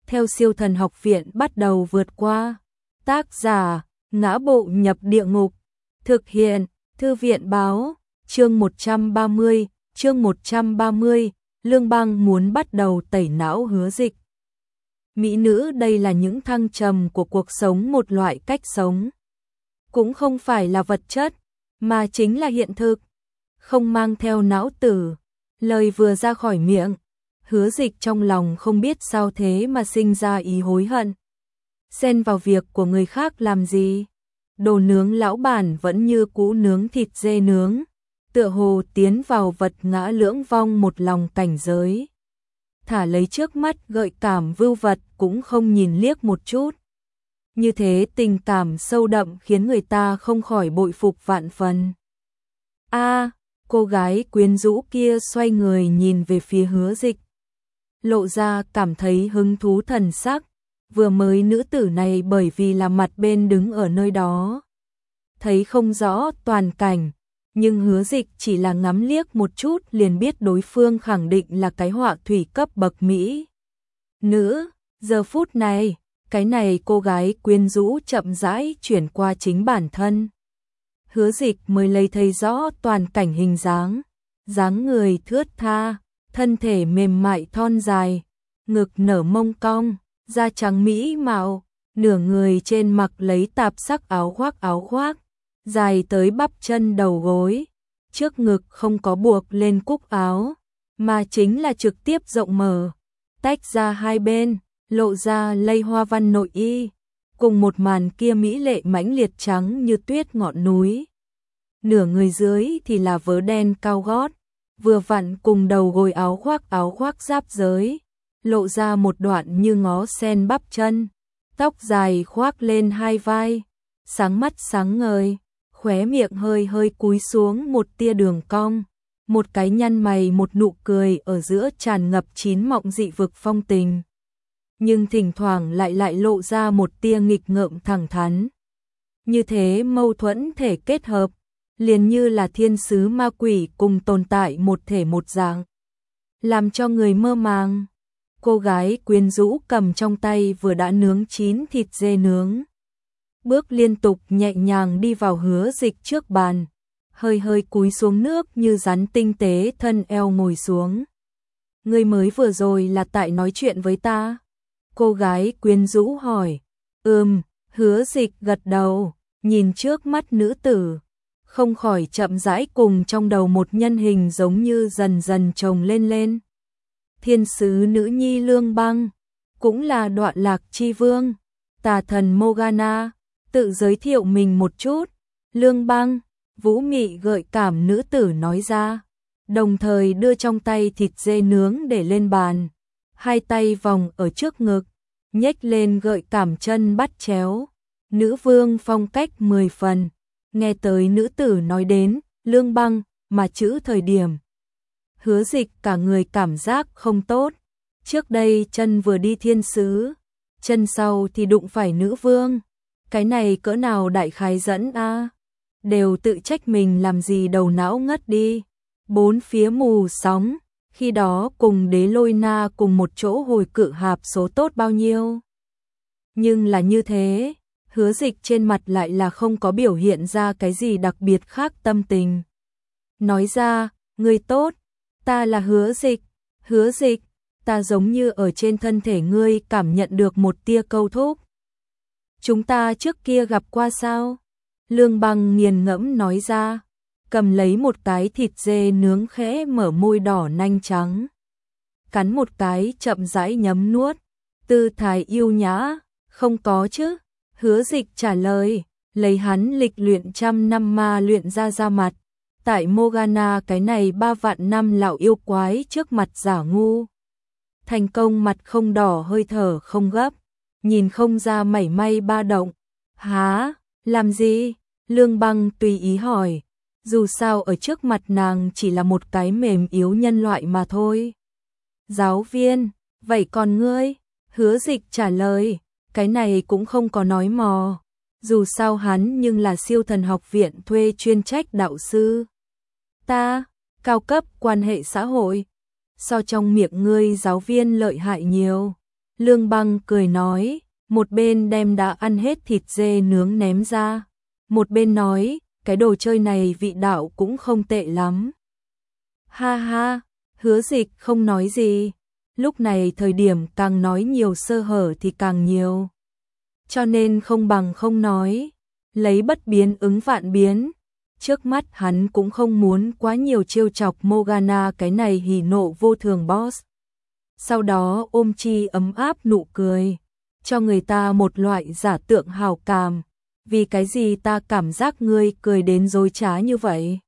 theo siêu thần học viện bắt đầu vượt qua. Tác giả, Ngã Bộ Nhập Địa Ngục. Thực hiện, Thư viện Báo. Chương 130, Lương Bang muốn bắt đầu tẩy não Hứa Dịch. Mỹ nữ, đây là những thăng trầm của cuộc sống, một loại cách sống. Cũng không phải là vật chất, mà chính là hiện thực. Không mang theo não tử. Lời vừa ra khỏi miệng, Hứa Dịch trong lòng không biết sao thế mà sinh ra ý hối hận. Xen vào việc của người khác làm gì? Đồ nướng lão bản vẫn như cũ nướng thịt dê nướng, tựa hồ tiến vào vật ngã lưỡng vong, một lòng cảnh giới. Thả lấy trước mắt gợi cảm vưu vật cũng không nhìn liếc một chút. Như thế tình cảm sâu đậm khiến người ta không khỏi bội phục vạn phần. Cô gái quyến rũ kia xoay người nhìn về phía Hứa Dịch, lộ ra cảm thấy hứng thú thần sắc. Vừa mới nữ tử này bởi vì là mặt bên đứng ở nơi đó, thấy không rõ toàn cảnh, nhưng Hứa Dịch chỉ là ngắm liếc một chút liền biết đối phương khẳng định là cái họa thủy cấp bậc mỹ nữ. Giờ phút này, cái này cô gái quyến rũ chậm rãi chuyển qua chính bản thân. Hứa Dịch mới lấy thấy rõ toàn cảnh hình dáng, dáng người thướt tha, thân thể mềm mại thon dài, ngực nở mông cong, da trắng mỹ mạo, nửa người trên mặc lấy tạp sắc áo khoác, dài tới bắp chân đầu gối, trước ngực không có buộc lên cúc áo, mà chính là trực tiếp rộng mở, tách ra hai bên, lộ ra lây hoa văn nội y, cùng một màn kia mỹ lệ mãnh liệt trắng như tuyết ngọn núi. Nửa người dưới thì là vớ đen cao gót, vừa vặn cùng đầu gối áo khoác giáp giới, lộ ra một đoạn như ngó sen bắp chân, tóc dài khoác lên hai vai, sáng mắt sáng ngời, khóe miệng hơi hơi cúi xuống một tia đường cong, một cái nhăn mày, một nụ cười ở giữa tràn ngập chín mọng dị vực phong tình, nhưng thỉnh thoảng lại lộ ra một tia nghịch ngợm thẳng thắn. Như thế mâu thuẫn thể kết hợp, liền như là thiên sứ ma quỷ cùng tồn tại một thể một dạng, làm cho người mơ màng. Cô gái quyến rũ cầm trong tay vừa đã nướng chín thịt dê nướng, bước liên tục nhẹ nhàng đi vào Hứa Dịch trước bàn, hơi hơi cúi xuống nước như rắn tinh tế thân eo ngồi xuống. Ngươi mới vừa rồi là tại nói chuyện với ta? Cô gái quyến rũ hỏi. Hứa Dịch gật đầu, nhìn trước mắt nữ tử, không khỏi chậm rãi cùng trong đầu một nhân hình giống như dần dần chồng lên. Thiên sứ nữ nhi Lương Bang, cũng là Đoạn Lạc chi vương, tà thần Morgana, tự giới thiệu mình một chút. Lương Bang, vũ mị gợi cảm nữ tử nói ra, đồng thời đưa trong tay thịt dê nướng để lên bàn, hai tay vòng ở trước ngực, nhếch lên gợi cảm chân bắt chéo, nữ vương phong cách 10 phần. Nghe tới nữ tử nói đến Lương Bang mà chữ thời điểm, Hứa Dịch cả người cảm giác không tốt. Trước đây chân vừa đi thiên sứ, chân sau thì đụng phải nữ vương, cái này cỡ nào đại khái dẫn a, đều tự trách mình làm gì đầu não ngất đi. Bốn phía mù sóng, khi đó cùng Đế Lôi Na cùng một chỗ hồi cự hạp số tốt bao nhiêu. Nhưng là như thế, Hứa Dịch trên mặt lại là không có biểu hiện ra cái gì đặc biệt khác tâm tình. Nói ra, ngươi tốt, ta là Hứa Dịch, ta giống như ở trên thân thể ngươi cảm nhận được một tia câu thúc. Chúng ta trước kia gặp qua sao? Lương Bang nghiền ngẫm nói ra, cầm lấy một cái thịt dê nướng khẽ mở môi đỏ nanh trắng, cắn một cái chậm rãi nhấm nuốt, tư thái yêu nhã. Không có chứ, Hứa Dịch trả lời, lấy hắn lịch luyện trăm năm ma luyện ra mặt, tại Morgana cái này 3 vạn năm lão yêu quái trước mặt giả ngu. Thành công mặt không đỏ, hơi thở không gấp, nhìn không ra mảy may ba động. Hả, làm gì? Lương Bang tùy ý hỏi, dù sao ở trước mặt nàng chỉ là một cái mềm yếu nhân loại mà thôi. Giáo viên, vậy còn ngươi? Hứa Dịch trả lời, cái này cũng không có nói mò, dù sao hắn nhưng là siêu thần học viện thuê chuyên trách đạo sư. Ta, cao cấp quan hệ xã hội, so trong miệng ngươi giáo viên lợi hại nhiều. Lương Băng cười nói, một bên đem đã ăn hết thịt dê nướng ném ra, một bên nói, cái đồ chơi này vị đạo cũng không tệ lắm. Ha ha, Hứa Dịch không nói gì, lúc này thời điểm càng nói nhiều sơ hở thì càng nhiều. Cho nên không bằng không nói, lấy bất biến ứng vạn biến. Trước mắt hắn cũng không muốn quá nhiều trêu chọc Morgana cái này hỉ nộ vô thường boss. Sau đó ôm Chi ấm áp nụ cười, cho người ta một loại giả tượng hào cảm. Vì cái gì ta cảm giác ngươi cười đến dối trá như vậy?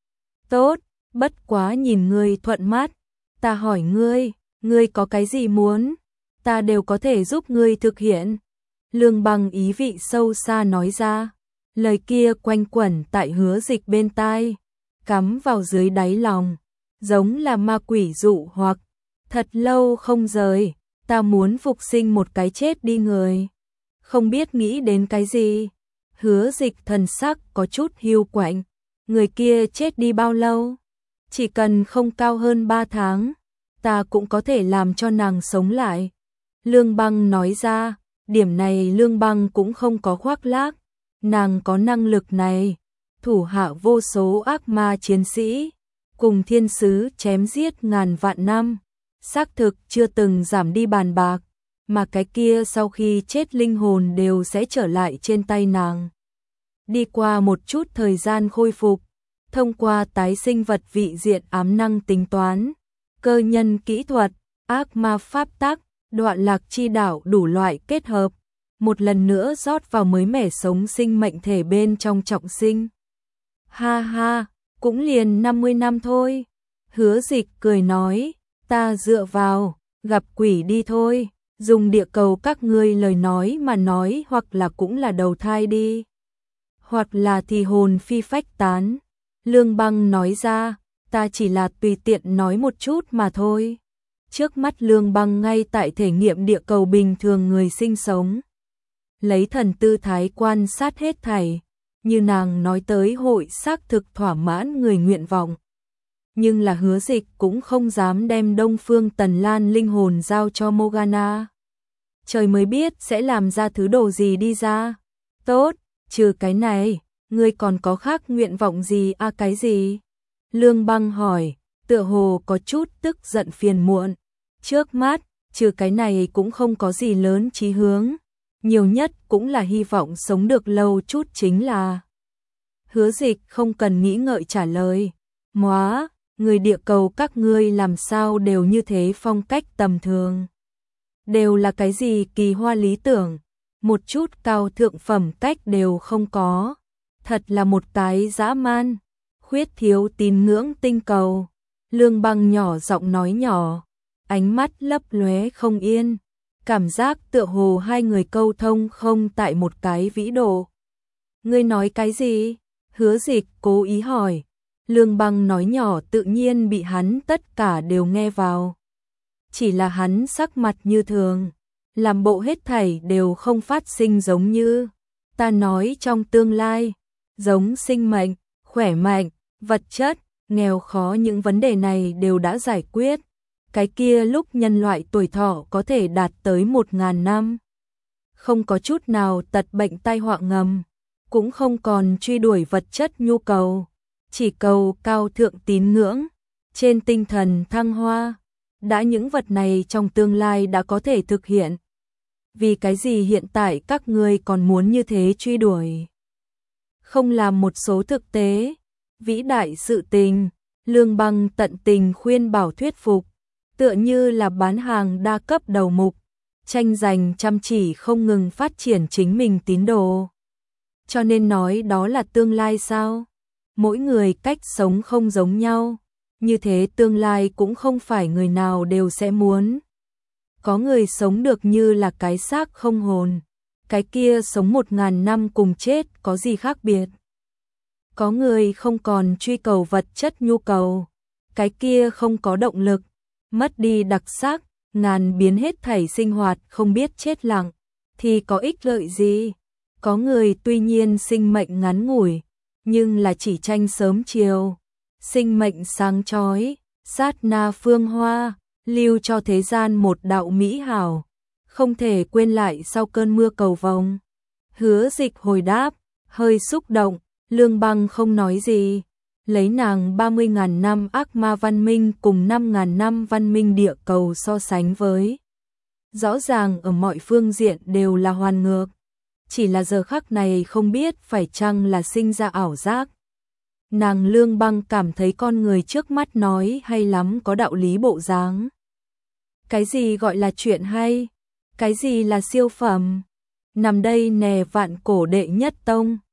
Tốt, bất quá nhìn ngươi thuận mắt. Ta hỏi ngươi có cái gì muốn? Ta đều có thể giúp ngươi thực hiện. Lương Băng ý vị sâu xa nói ra. Lời kia quanh quẩn tại Hứa Dịch bên tai, cắm vào dưới đáy lòng, giống là ma quỷ dụ hoặc. Thật lâu không rời, ta muốn phục sinh một cái chết đi người. Không biết nghĩ đến cái gì. Hứa Dịch thần sắc có chút hiu quạnh. Người kia chết đi bao lâu? Chỉ cần không cao hơn 3 tháng, ta cũng có thể làm cho nàng sống lại. Lương Băng nói ra, điểm này Lương Băng cũng không có khoác lác. Nàng có năng lực này, thủ hạ vô số ác ma chiến sĩ, cùng thiên sứ chém giết ngàn vạn năm, xác thực chưa từng giảm đi bàn bạc, mà cái kia sau khi chết linh hồn đều sẽ trở lại trên tay nàng. Đi qua một chút thời gian khôi phục, thông qua tái sinh vật vị diện ám năng tính toán, cơ nhân kỹ thuật, ác ma pháp tắc, đoạn lạc chi đạo đủ loại kết hợp, một lần nữa rót vào mới mẻ sống sinh mệnh thể bên trong trọng sinh. Ha ha, cũng liền 50 năm thôi. Hứa Dịch cười nói, ta dựa vào, gặp quỷ đi thôi, dùng địa cầu các ngươi lời nói mà nói, hoặc là cũng là đầu thai đi, hoặc là thì hồn phi phách tán. Lương Băng nói ra, ta chỉ là tùy tiện nói một chút mà thôi. Trước mắt Lương Băng ngay tại thể nghiệm địa cầu bình thường người sinh sống. Lấy thần tư thái quan sát hết thảy, như nàng nói tới hội xác thực thỏa mãn người nguyện vọng. Nhưng là Hứa Dịch cũng không dám đem Đông Phương Tần Lan linh hồn giao cho Morgana. Trời mới biết sẽ làm ra thứ đồ gì đi ra. Tốt, trừ cái này, ngươi còn có khác nguyện vọng gì cái gì? Lương Băng hỏi, tựa hồ có chút tức giận phiền muộn. Trước mắt, trừ cái này cũng không có gì lớn chí hướng. Nhiều nhất cũng là hy vọng sống được lâu chút chính là. Hứa Dịch không cần nghĩ ngợi trả lời. Móa, người địa cầu các ngươi làm sao đều như thế, phong cách tầm thường. Đều là cái gì kỳ hoa lý tưởng, một chút cao thượng phẩm cách đều không có. Thật là một cái dã man, khuyết thiếu tín ngưỡng tinh cầu. Lương Băng nhỏ giọng nói nhỏ, ánh mắt lấp lóe không yên. Cảm giác tựa hồ hai người câu thông không tại một cái vĩ độ. Ngươi nói cái gì? Hứa Dịch cố ý hỏi. Lương Băng nói nhỏ tự nhiên bị hắn tất cả đều nghe vào. Chỉ là hắn sắc mặt như thường, làm bộ hết thảy đều không phát sinh giống như. Ta nói trong tương lai, giống sinh mệnh, khỏe mạnh, vật chất, nghèo khó những vấn đề này đều đã giải quyết. Cái kia lúc nhân loại tuổi thọ có thể đạt tới 1000 năm. Không có chút nào tật bệnh tai họa ngầm, cũng không còn truy đuổi vật chất nhu cầu, chỉ cầu cao thượng tín ngưỡng, trên tinh thần thăng hoa. Đã những vật này trong tương lai đã có thể thực hiện. Vì cái gì hiện tại các ngươi còn muốn như thế truy đuổi? Không làm một số thực tế, vĩ đại sự tình. Lương Băng tận tình khuyên bảo thuyết phục. Tựa như là bán hàng đa cấp đầu mục, tranh giành chăm chỉ không ngừng phát triển chính mình tín đồ. Cho nên nói đó là tương lai sao? Mỗi người cách sống không giống nhau, như thế tương lai cũng không phải người nào đều sẽ muốn. Có người sống được như là cái xác không hồn, cái kia sống 1000 năm cùng chết có gì khác biệt. Có người không còn truy cầu vật chất nhu cầu, cái kia không có động lực, mất đi đặc sắc, ngàn biến hết thảy sinh hoạt không biết chết lặng, thì có ích lợi gì? Có người tuy nhiên sinh mệnh ngắn ngủi, nhưng là chỉ tranh sớm chiều, sinh mệnh sáng chói, sát na phương hoa, lưu cho thế gian một đạo mỹ hảo. không thể quên lại sau cơn mưa cầu vồng. Hứa Dịch hồi đáp, hơi xúc động, Lương Băng không nói gì. Lấy nàng 30.000 năm ác ma văn minh cùng 5.000 năm văn minh địa cầu so sánh với. Rõ ràng ở mọi phương diện đều là hoàn ngược. Chỉ là giờ khắc này không biết phải chăng là sinh ra ảo giác. Nàng Lương Băng cảm thấy con người trước mắt nói hay lắm, có đạo lý bộ dáng. Cái gì gọi là chuyện hay? Cái gì là siêu phẩm? Nằm đây nè, vạn cổ đệ nhất tông.